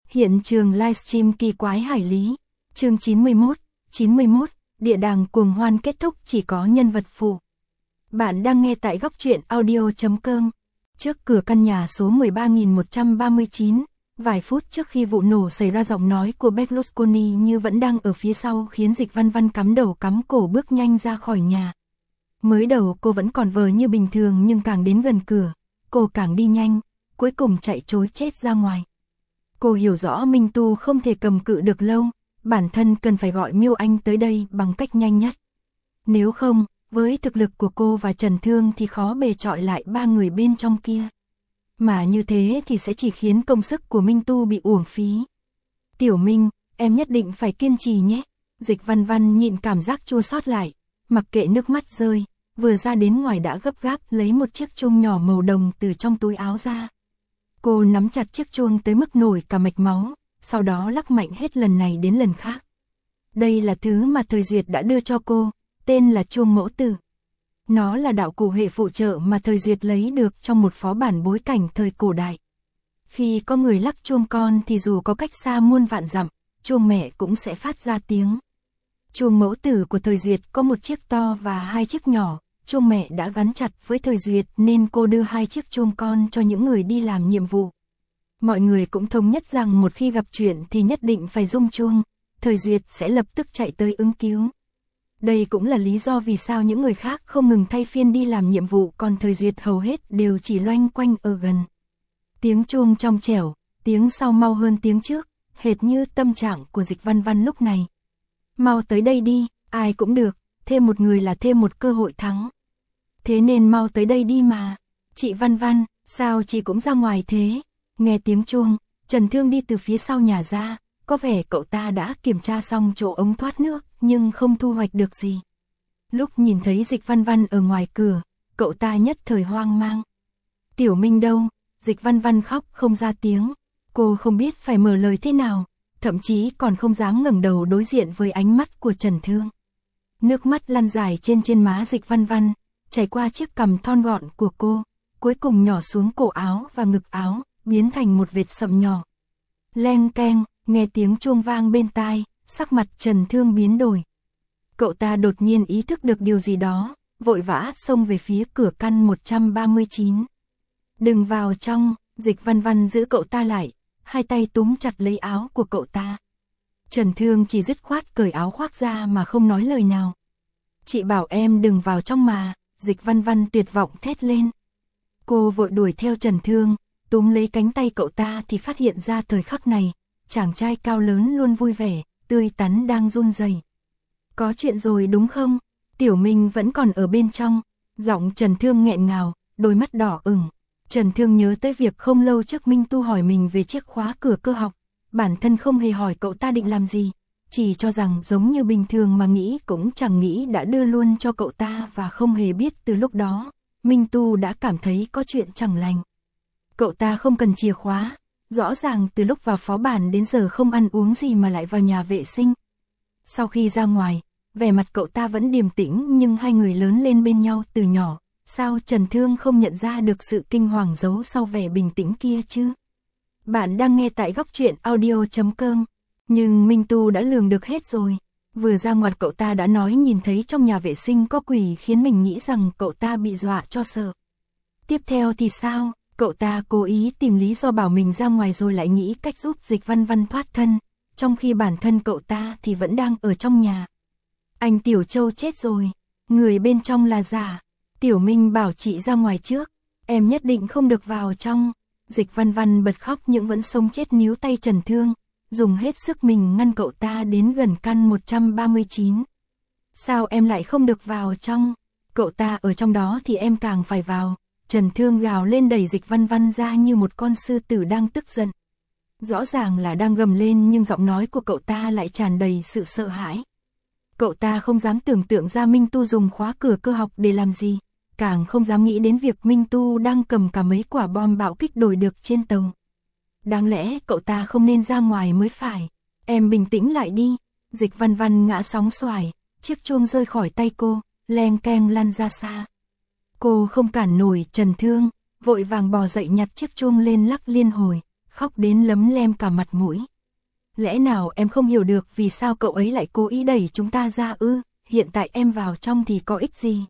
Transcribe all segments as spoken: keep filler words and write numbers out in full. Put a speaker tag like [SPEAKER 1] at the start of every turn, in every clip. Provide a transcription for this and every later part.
[SPEAKER 1] Hiện trường livestream kỳ quái hải lý. Chương chín mươi mốt, chín mươi mốt, địa đàng cuồng hoan kết thúc chỉ có nhân vật phụ. Bạn đang nghe tại góc truyện audio chấm com. Trước cửa căn nhà số mười ba nghìn một trăm ba mươi chín, vài phút trước khi vụ nổ xảy ra, giọng nói của Berlusconi như vẫn đang ở phía sau khiến Dịch Văn Văn cắm đầu cắm cổ bước nhanh ra khỏi nhà. Mới đầu cô vẫn còn vờ như bình thường, nhưng càng đến gần cửa, cô càng đi nhanh, cuối cùng chạy trối chết ra ngoài. Cô hiểu rõ Minh Tu không thể cầm cự được lâu, bản thân cần phải gọi Miêu Anh tới đây bằng cách nhanh nhất. Nếu không, với thực lực của cô và Trần Thương thì khó bề chọi lại ba người bên trong kia. Mà như thế thì sẽ chỉ khiến công sức của Minh Tu bị uổng phí. Tiểu Minh, em nhất định phải kiên trì nhé. Dịch Văn Văn nhịn cảm giác chua xót lại, mặc kệ nước mắt rơi, vừa ra đến ngoài đã gấp gáp lấy một chiếc chuông nhỏ màu đồng từ trong túi áo ra. Cô nắm chặt chiếc chuông tới mức nổi cả mạch máu, sau đó lắc mạnh hết lần này đến lần khác. Đây là thứ mà Thời Duyệt đã đưa cho cô, tên là chuông mẫu tử. Nó là đạo cụ hệ phụ trợ mà Thời Duyệt lấy được trong một phó bản bối cảnh thời cổ đại. Khi có người lắc chuông con thì dù có cách xa muôn vạn dặm, chuông mẹ cũng sẽ phát ra tiếng. Chuông mẫu tử của Thời Duyệt có một chiếc to và hai chiếc nhỏ. Chuông mẹ đã gắn chặt với Thời Duyệt nên cô đưa hai chiếc chuông con cho những người đi làm nhiệm vụ. Mọi người cũng thống nhất rằng một khi gặp chuyện thì nhất định phải rung chuông, Thời Duyệt sẽ lập tức chạy tới ứng cứu. Đây cũng là lý do vì sao những người khác không ngừng thay phiên đi làm nhiệm vụ, còn Thời Duyệt hầu hết đều chỉ loanh quanh ở gần. Tiếng chuông trong trẻo, tiếng sau mau hơn tiếng trước, hệt như tâm trạng của Dịch Văn Văn lúc này. Mau tới đây đi, ai cũng được, thêm một người là thêm một cơ hội thắng. Thế nên mau tới đây đi mà. Chị Văn Văn, sao chị cũng ra ngoài thế? Nghe tiếng chuông, Trần Thương đi từ phía sau nhà ra, có vẻ cậu ta đã kiểm tra xong chỗ ống thoát nước, nhưng không thu hoạch được gì. Lúc nhìn thấy Dịch Văn Văn ở ngoài cửa, cậu ta nhất thời hoang mang. Tiểu Minh đâu? Dịch Văn Văn khóc không ra tiếng. Cô không biết phải mở lời thế nào, thậm chí còn không dám ngẩng đầu đối diện với ánh mắt của Trần Thương. Nước mắt lăn dài trên trên má Dịch Văn Văn, chảy qua chiếc cằm thon gọn của cô, cuối cùng nhỏ xuống cổ áo và ngực áo, biến thành một vệt sậm nhỏ. Leng keng, nghe tiếng chuông vang bên tai, sắc mặt Trần Thương biến đổi. Cậu ta đột nhiên ý thức được điều gì đó, vội vã xông về phía cửa căn một trăm ba mươi chín. Đừng vào trong, Dịch Văn Văn giữ cậu ta lại, hai tay túm chặt lấy áo của cậu ta. Trần Thương chỉ dứt khoát cởi áo khoác ra mà không nói lời nào. Chị bảo em đừng vào trong mà. Dịch Văn Văn tuyệt vọng thét lên. Cô vội đuổi theo Trần Thương, túm lấy cánh tay cậu ta thì phát hiện ra thời khắc này, chàng trai cao lớn luôn vui vẻ, tươi tắn đang run rẩy. Có chuyện rồi đúng không? Tiểu Minh vẫn còn ở bên trong. Giọng Trần Thương nghẹn ngào, đôi mắt đỏ ửng. Trần Thương nhớ tới việc không lâu trước Minh Tu hỏi mình về chiếc khóa cửa cơ học. Bản thân không hề hỏi cậu ta định làm gì, chỉ cho rằng giống như bình thường mà nghĩ cũng chẳng nghĩ đã đưa luôn cho cậu ta, và không hề biết từ lúc đó, Minh Tu đã cảm thấy có chuyện chẳng lành. Cậu ta không cần chìa khóa, rõ ràng từ lúc vào phó bản đến giờ không ăn uống gì mà lại vào nhà vệ sinh. Sau khi ra ngoài, vẻ mặt cậu ta vẫn điềm tĩnh, nhưng hai người lớn lên bên nhau từ nhỏ, sao Trần Thương không nhận ra được sự kinh hoàng giấu sau vẻ bình tĩnh kia chứ? Bạn đang nghe tại góc truyện audio chấm com. Nhưng Minh Tu đã lường được hết rồi. Vừa ra ngoài cậu ta đã nói nhìn thấy trong nhà vệ sinh có quỷ, khiến mình nghĩ rằng cậu ta bị dọa cho sợ. Tiếp theo thì sao? Cậu ta cố ý tìm lý do bảo mình ra ngoài rồi lại nghĩ cách giúp Dịch Văn Văn thoát thân, trong khi bản thân cậu ta thì vẫn đang ở trong nhà. Anh Tiểu Châu chết rồi, người bên trong là giả. Tiểu Minh bảo chị ra ngoài trước, em nhất định không được vào trong. Dịch Văn Văn bật khóc nhưng vẫn sống chết níu tay Trần Thương, dùng hết sức mình ngăn cậu ta đến gần căn một trăm ba mươi chín. Sao em lại không được vào trong? Cậu ta ở trong đó thì em càng phải vào. Trần Thương gào lên đẩy Dịch Văn Văn ra như một con sư tử đang tức giận. Rõ ràng là đang gầm lên nhưng giọng nói của cậu ta lại tràn đầy sự sợ hãi. Cậu ta không dám tưởng tượng ra Minh Tu dùng khóa cửa cơ học để làm gì, càng không dám nghĩ đến việc Minh Tu đang cầm cả mấy quả bom bạo kích đổi được trên tàu. Đáng lẽ cậu ta không nên ra ngoài mới phải. Em bình tĩnh lại đi. Dịch Văn Văn ngã sóng xoài, chiếc chuông rơi khỏi tay cô, leng keng lăn ra xa. Cô không cản nổi Trần Thương, vội vàng bò dậy nhặt chiếc chuông lên lắc liên hồi, khóc đến lấm lem cả mặt mũi. Lẽ nào em không hiểu được vì sao cậu ấy lại cố ý đẩy chúng ta ra ư? Hiện tại em vào trong thì có ích gì?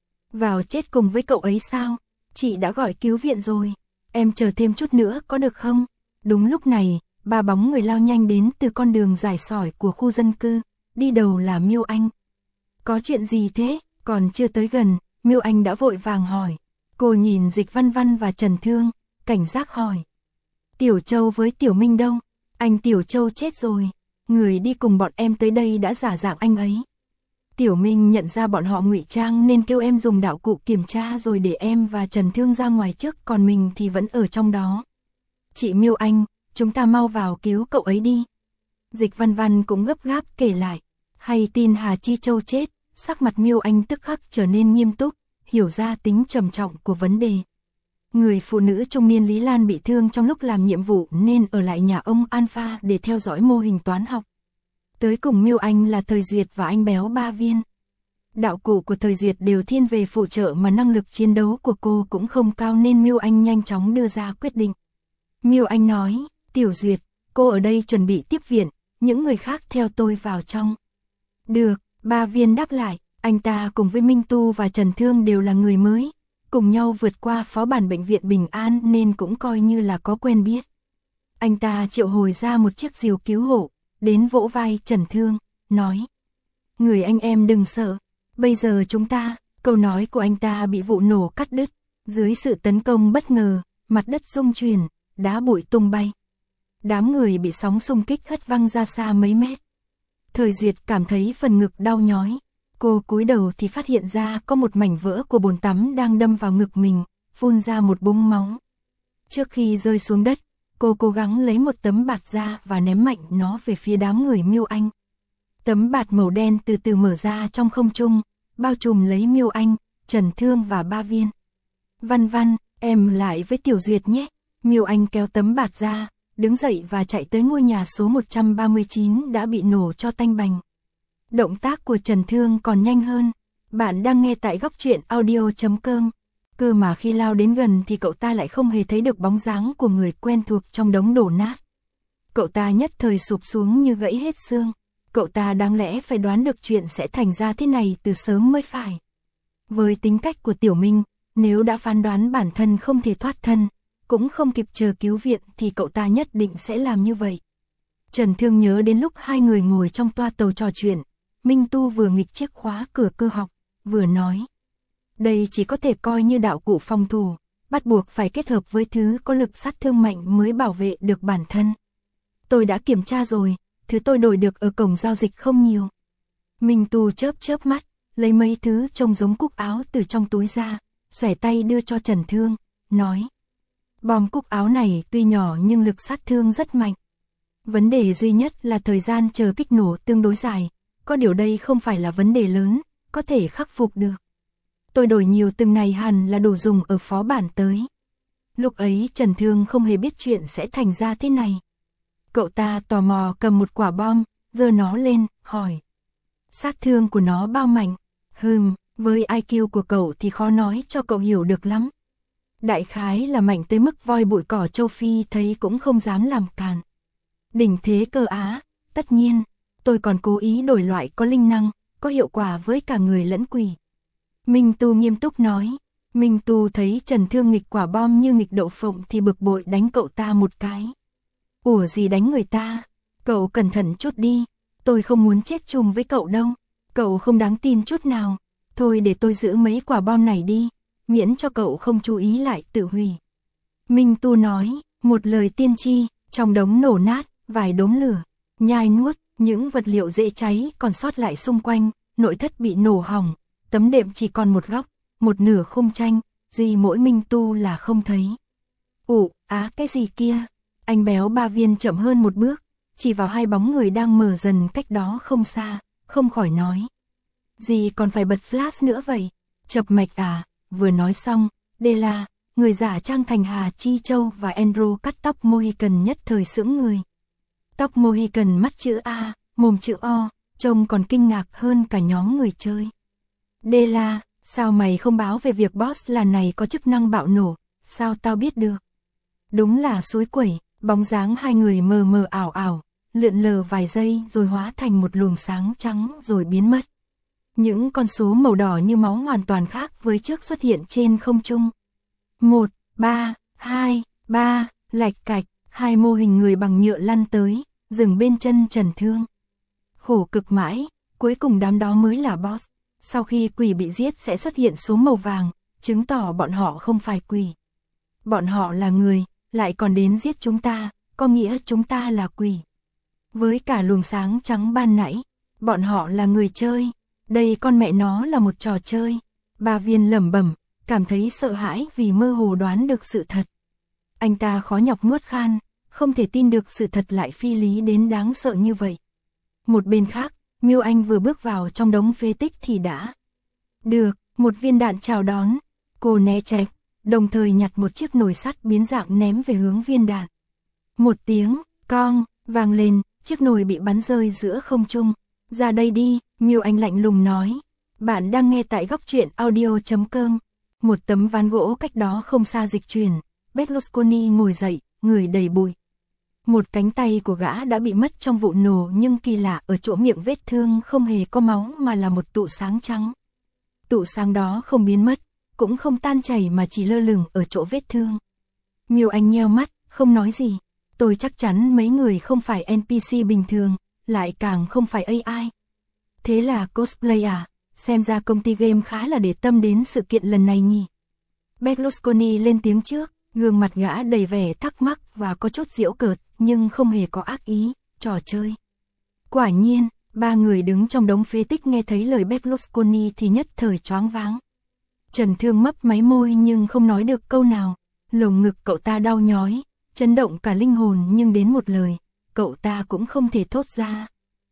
[SPEAKER 1] Vào chết cùng với cậu ấy sao? Chị đã gọi cứu viện rồi. Em chờ thêm chút nữa có được không? Đúng lúc này, ba bóng người lao nhanh đến từ con đường dài sỏi của khu dân cư. Đi đầu là Miêu Anh. Có chuyện gì thế? Còn chưa tới gần, Miêu Anh đã vội vàng hỏi. Cô nhìn Dịch Văn Văn và Trần Thương, cảnh giác hỏi. Tiểu Châu với Tiểu Minh đâu? Anh Tiểu Châu chết rồi. Người đi cùng bọn em tới đây đã giả dạng anh ấy. Tiểu Minh nhận ra bọn họ ngụy trang nên kêu em dùng đạo cụ kiểm tra rồi để em và Trần Thương ra ngoài trước, còn mình thì vẫn ở trong đó. Chị Miêu Anh, chúng ta mau vào cứu cậu ấy đi. Dịch Văn Văn cũng gấp gáp kể lại. Hay tin Hà Chi Châu chết, sắc mặt Miêu Anh tức khắc trở nên nghiêm túc, hiểu ra tính trầm trọng của vấn đề. Người phụ nữ trung niên Lý Lan bị thương trong lúc làm nhiệm vụ nên ở lại nhà ông Alpha để theo dõi mô hình toán học. Tới cùng Miêu Anh là Thời Duyệt và anh béo Ba Viên. Đạo cụ của Thời Duyệt đều thiên về phụ trợ mà năng lực chiến đấu của cô cũng không cao nên Miêu Anh nhanh chóng đưa ra quyết định. Miêu Anh nói, Tiểu Duyệt, cô ở đây chuẩn bị tiếp viện, những người khác theo tôi vào trong. Được, Ba Viên đáp lại, anh ta cùng với Minh Tu và Trần Thương đều là người mới, cùng nhau vượt qua phó bản bệnh viện Bình An nên cũng coi như là có quen biết. Anh ta triệu hồi ra một chiếc diều cứu hộ, đến vỗ vai Trần Thương, nói. Người anh em đừng sợ, bây giờ chúng ta, câu nói của anh ta bị vụ nổ cắt đứt, dưới sự tấn công bất ngờ, mặt đất rung chuyển, đá bụi tung bay. Đám người bị sóng xung kích hất văng ra xa mấy mét. Thời Duyệt cảm thấy phần ngực đau nhói. Cô cúi đầu thì phát hiện ra có một mảnh vỡ của bồn tắm đang đâm vào ngực mình, phun ra một búng máu. Trước khi rơi xuống đất, cô cố gắng lấy một tấm bạt ra và ném mạnh nó về phía đám người Miêu Anh. Tấm bạt màu đen từ từ mở ra trong không trung, bao trùm lấy Miêu Anh, Trần Thương và Ba Viên. Văn Văn, em lại với Tiểu Duyệt nhé. Miêu Anh kéo tấm bạt ra, đứng dậy và chạy tới ngôi nhà số một trăm ba mươi chín đã bị nổ cho tanh bành. Động tác của Trần Thương còn nhanh hơn. Bạn đang nghe tại góc truyện audio chấm com. Cơ mà khi lao đến gần thì cậu ta lại không hề thấy được bóng dáng của người quen thuộc trong đống đổ nát. Cậu ta nhất thời sụp xuống như gãy hết xương. Cậu ta đáng lẽ phải đoán được chuyện sẽ thành ra thế này từ sớm mới phải. Với tính cách của Tiểu Minh, nếu đã phán đoán bản thân không thể thoát thân, cũng không kịp chờ cứu viện thì cậu ta nhất định sẽ làm như vậy. Trần Thương nhớ đến lúc hai người ngồi trong toa tàu trò chuyện, Minh Tu vừa nghịch chiếc khóa cửa cơ học, vừa nói. Đây chỉ có thể coi như đạo cụ phòng thủ, bắt buộc phải kết hợp với thứ có lực sát thương mạnh mới bảo vệ được bản thân. Tôi đã kiểm tra rồi, thứ tôi đổi được ở cổng giao dịch không nhiều. Minh Tu chớp chớp mắt, lấy mấy thứ trông giống cúc áo từ trong túi ra, xòe tay đưa cho Trần Thương, nói. Bom cúc áo này tuy nhỏ nhưng lực sát thương rất mạnh. Vấn đề duy nhất là thời gian chờ kích nổ tương đối dài, có điều đây không phải là vấn đề lớn, có thể khắc phục được. Tôi đổi nhiều từng này hẳn là đủ dùng ở phó bản tới. Lúc ấy Trần Thương không hề biết chuyện sẽ thành ra thế này. Cậu ta tò mò cầm một quả bom, giơ nó lên, hỏi. Sát thương của nó bao mạnh? Hừm, với i kiu của cậu thì khó nói cho cậu hiểu được lắm. Đại khái là mạnh tới mức voi bụi cỏ châu Phi thấy cũng không dám làm càn. Đỉnh thế cơ á, tất nhiên, tôi còn cố ý đổi loại có linh năng, có hiệu quả với cả người lẫn quỷ. Minh Tu nghiêm túc nói. Minh Tu thấy Trần Thương nghịch quả bom như nghịch đậu phộng thì bực bội đánh cậu ta một cái. Ủa gì đánh người ta? Cậu cẩn thận chút đi, tôi không muốn chết chung với cậu đâu. Cậu không đáng tin chút nào. Thôi để tôi giữ mấy quả bom này đi, miễn cho cậu không chú ý lại tự hủy. Minh Tu nói, một lời tiên tri, trong đống nổ nát, vài đốm lửa, nhai nuốt, những vật liệu dễ cháy còn sót lại xung quanh, nội thất bị nổ hỏng, tấm đệm chỉ còn một góc, một nửa khung tranh, duy mỗi Minh Tu là không thấy. Ủa, á cái gì kia? Anh béo Ba Viên chậm hơn một bước, chỉ vào hai bóng người đang mờ dần cách đó không xa, không khỏi nói. Gì còn phải bật flash nữa vậy? Chập mạch à? Vừa nói xong, Della, người giả trang thành Hà Chi Châu và Andrew cắt tóc Mohican nhất thời sững người. Tóc Mohican mắt chữ A, mồm chữ O, trông còn kinh ngạc hơn cả nhóm người chơi. Della, sao mày không báo về việc boss là này có chức năng bạo nổ, sao tao biết được? Đúng là suối quẩy, Bóng dáng hai người mờ mờ ảo ảo, lượn lờ vài giây rồi hóa thành một luồng sáng trắng rồi biến mất. Những con số màu đỏ như máu hoàn toàn khác với trước xuất hiện trên không trung. một, ba, hai, ba, lạch cạch, hai mô hình người bằng nhựa lăn tới, dừng bên chân Trần Thương. Khổ cực mãi, cuối cùng đám đó mới là boss. Sau khi quỷ bị giết sẽ xuất hiện số màu vàng, chứng tỏ bọn họ không phải quỷ. Bọn họ là người, lại còn đến giết chúng ta, có nghĩa chúng ta là quỷ. Với cả luồng sáng trắng ban nãy, bọn họ là người chơi, đây con mẹ nó là một trò chơi. Bà Viên lẩm bẩm, cảm thấy sợ hãi vì mơ hồ đoán được sự thật. Anh ta khó nhọc nuốt khan, không thể tin được sự thật lại phi lý đến đáng sợ như vậy. Một bên khác, Miêu Anh vừa bước vào trong đống phế tích thì đã được một viên đạn chào đón. Cô né tránh, đồng thời nhặt một chiếc nồi sắt biến dạng ném về hướng viên đạn. Một tiếng cong vang lên, chiếc nồi bị bắn rơi giữa không trung. Ra đây đi, Miêu Anh lạnh lùng nói. Bạn đang nghe tại góc truyện audio chấm com. Một tấm ván gỗ cách đó không xa dịch chuyển. Berlusconi ngồi dậy, người đầy bụi. Một cánh tay của gã đã bị mất trong vụ nổ, nhưng kỳ lạ ở chỗ miệng vết thương không hề có máu mà là một tụ sáng trắng. Tụ sáng đó không biến mất, cũng không tan chảy mà chỉ lơ lửng ở chỗ vết thương. Miêu Anh nheo mắt, không nói gì. Tôi chắc chắn mấy người không phải en pê xê bình thường, lại càng không phải a i. Thế là cosplay à? Xem ra công ty game khá là để tâm đến sự kiện lần này nhỉ. Berlusconi lên tiếng trước, gương mặt gã đầy vẻ thắc mắc và có chút giễu cợt, nhưng không hề có ác ý, trò chơi. Quả nhiên, ba người đứng trong đống phế tích nghe thấy lời Berlusconi thì nhất thời choáng váng. Trần Thương mấp máy môi nhưng không nói được câu nào, lồng ngực cậu ta đau nhói, chấn động cả linh hồn, nhưng đến một lời, cậu ta cũng không thể thốt ra.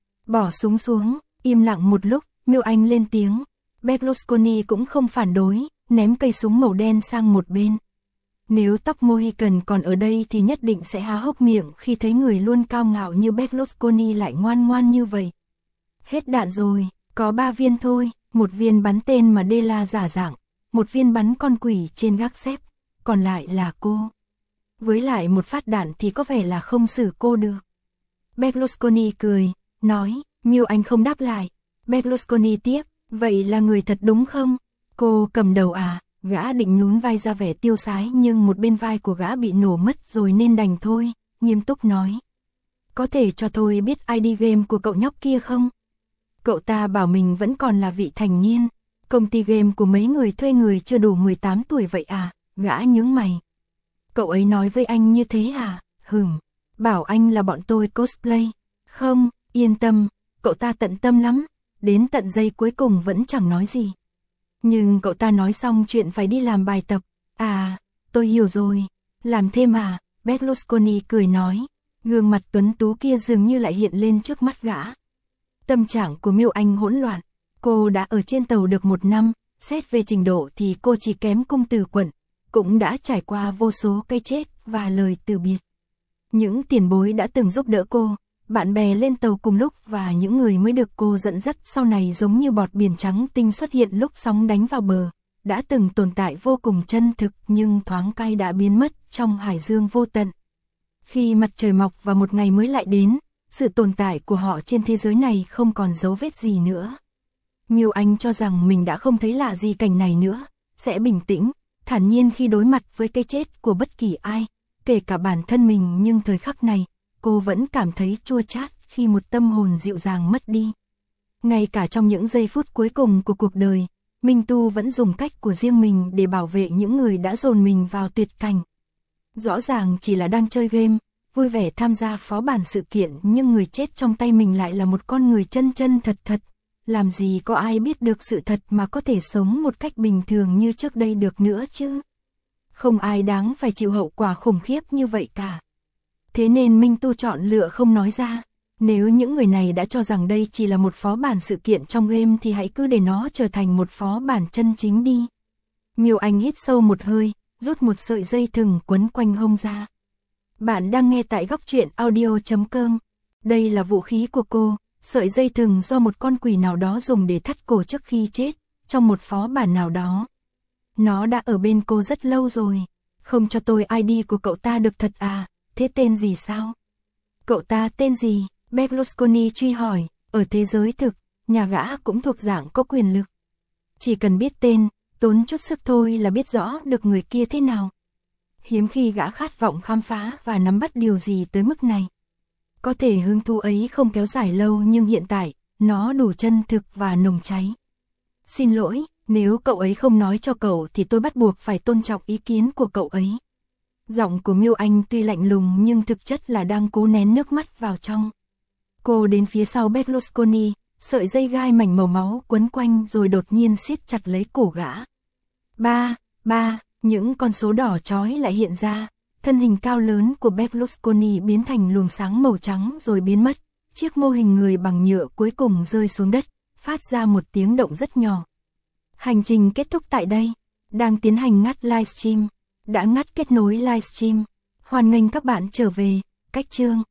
[SPEAKER 1] Bỏ súng xuống, im lặng một lúc, Miêu Anh lên tiếng. Berlusconi cũng không phản đối, ném cây súng màu đen sang một bên. Nếu tóc Mohican còn ở đây thì nhất định sẽ há hốc miệng khi thấy người luôn cao ngạo như Berlusconi lại ngoan ngoan như vậy. Hết đạn rồi, có ba viên thôi, một viên bắn tên mà Della giả dạng, một viên bắn con quỷ trên gác xếp, còn lại là cô. Với lại một phát đạn thì có vẻ là không xử cô được. Berlusconi cười, nói. Miêu Anh không đáp lại. Berlusconi tiếp, vậy là người thật đúng không? Cô cầm đầu à? Gã định nhún vai ra vẻ tiêu sái, nhưng một bên vai của gã bị nổ mất rồi nên đành thôi, nghiêm túc nói. Có thể cho tôi biết i đê game của cậu nhóc kia không? Cậu ta bảo mình vẫn còn là vị thành niên. Công ty game của mấy người thuê người chưa đủ mười tám tuổi vậy à? Gã nhướng mày. Cậu ấy nói với anh như thế à? Hừm, bảo anh là bọn tôi cosplay. Không, yên tâm, cậu ta tận tâm lắm, đến tận giây cuối cùng vẫn chẳng nói gì. Nhưng cậu ta nói xong chuyện phải đi làm bài tập. À, tôi hiểu rồi, làm thêm à? Berlusconi cười nói, gương mặt tuấn tú kia dường như lại hiện lên trước mắt gã. Tâm trạng của Miêu Anh hỗn loạn, cô đã ở trên tàu được một năm, xét về trình độ thì cô chỉ kém công tử Quận, cũng đã trải qua vô số cái chết và lời từ biệt. Những tiền bối đã từng giúp đỡ cô, bạn bè lên tàu cùng lúc và những người mới được cô dẫn dắt sau này giống như bọt biển trắng tinh xuất hiện lúc sóng đánh vào bờ, đã từng tồn tại vô cùng chân thực nhưng thoáng cai đã biến mất trong hải dương vô tận. Khi mặt trời mọc và một ngày mới lại đến, sự tồn tại của họ trên thế giới này không còn dấu vết gì nữa. Miêu Anh cho rằng mình đã không thấy lạ gì cảnh này nữa, sẽ bình tĩnh, thản nhiên khi đối mặt với cái chết của bất kỳ ai, kể cả bản thân mình, nhưng thời khắc này, cô vẫn cảm thấy chua chát khi một tâm hồn dịu dàng mất đi. Ngay cả trong những giây phút cuối cùng của cuộc đời, Minh Tu vẫn dùng cách của riêng mình để bảo vệ những người đã dồn mình vào tuyệt cảnh. Rõ ràng chỉ là đang chơi game, vui vẻ tham gia phó bản sự kiện, nhưng người chết trong tay mình lại là một con người chân chân thật thật. Làm gì có ai biết được sự thật mà có thể sống một cách bình thường như trước đây được nữa chứ? Không ai đáng phải chịu hậu quả khủng khiếp như vậy cả. Thế nên Minh Tu chọn lựa không nói ra. Nếu những người này đã cho rằng đây chỉ là một phó bản sự kiện trong game thì hãy cứ để nó trở thành một phó bản chân chính đi. Miêu Anh hít sâu một hơi, rút một sợi dây thừng quấn quanh hông ra. Bạn đang nghe tại góc truyện audio chấm com. Đây là vũ khí của cô, sợi dây thừng do một con quỷ nào đó dùng để thắt cổ trước khi chết, trong một phó bản nào đó. Nó đã ở bên cô rất lâu rồi. Không cho tôi i đê của cậu ta được thật à? thế tên gì sao? Cậu ta tên gì? Berlusconi truy hỏi, ở thế giới thực, nhà gã cũng thuộc dạng có quyền lực. Chỉ cần biết tên, tốn chút sức thôi là biết rõ được người kia thế nào. Hiếm khi gã khát vọng khám phá và nắm bắt điều gì tới mức này. Có thể hứng thú ấy không kéo dài lâu nhưng hiện tại, nó đủ chân thực và nồng cháy. Xin lỗi, nếu cậu ấy không nói cho cậu thì tôi bắt buộc phải tôn trọng ý kiến của cậu ấy. Giọng của Miêu Anh tuy lạnh lùng nhưng thực chất là đang cố nén nước mắt vào trong. Cô đến phía sau Berlusconi, sợi dây gai mảnh màu máu quấn quanh rồi đột nhiên siết chặt lấy cổ gã. Ba, ba, những con số đỏ chói lại hiện ra, thân hình cao lớn của Berlusconi biến thành luồng sáng màu trắng rồi biến mất. Chiếc mô hình người bằng nhựa cuối cùng rơi xuống đất, phát ra một tiếng động rất nhỏ. Hành trình kết thúc tại đây. Đang tiến hành ngắt livestream. Đã ngắt kết nối livestream. Hoan nghênh các bạn trở về. Cách chương.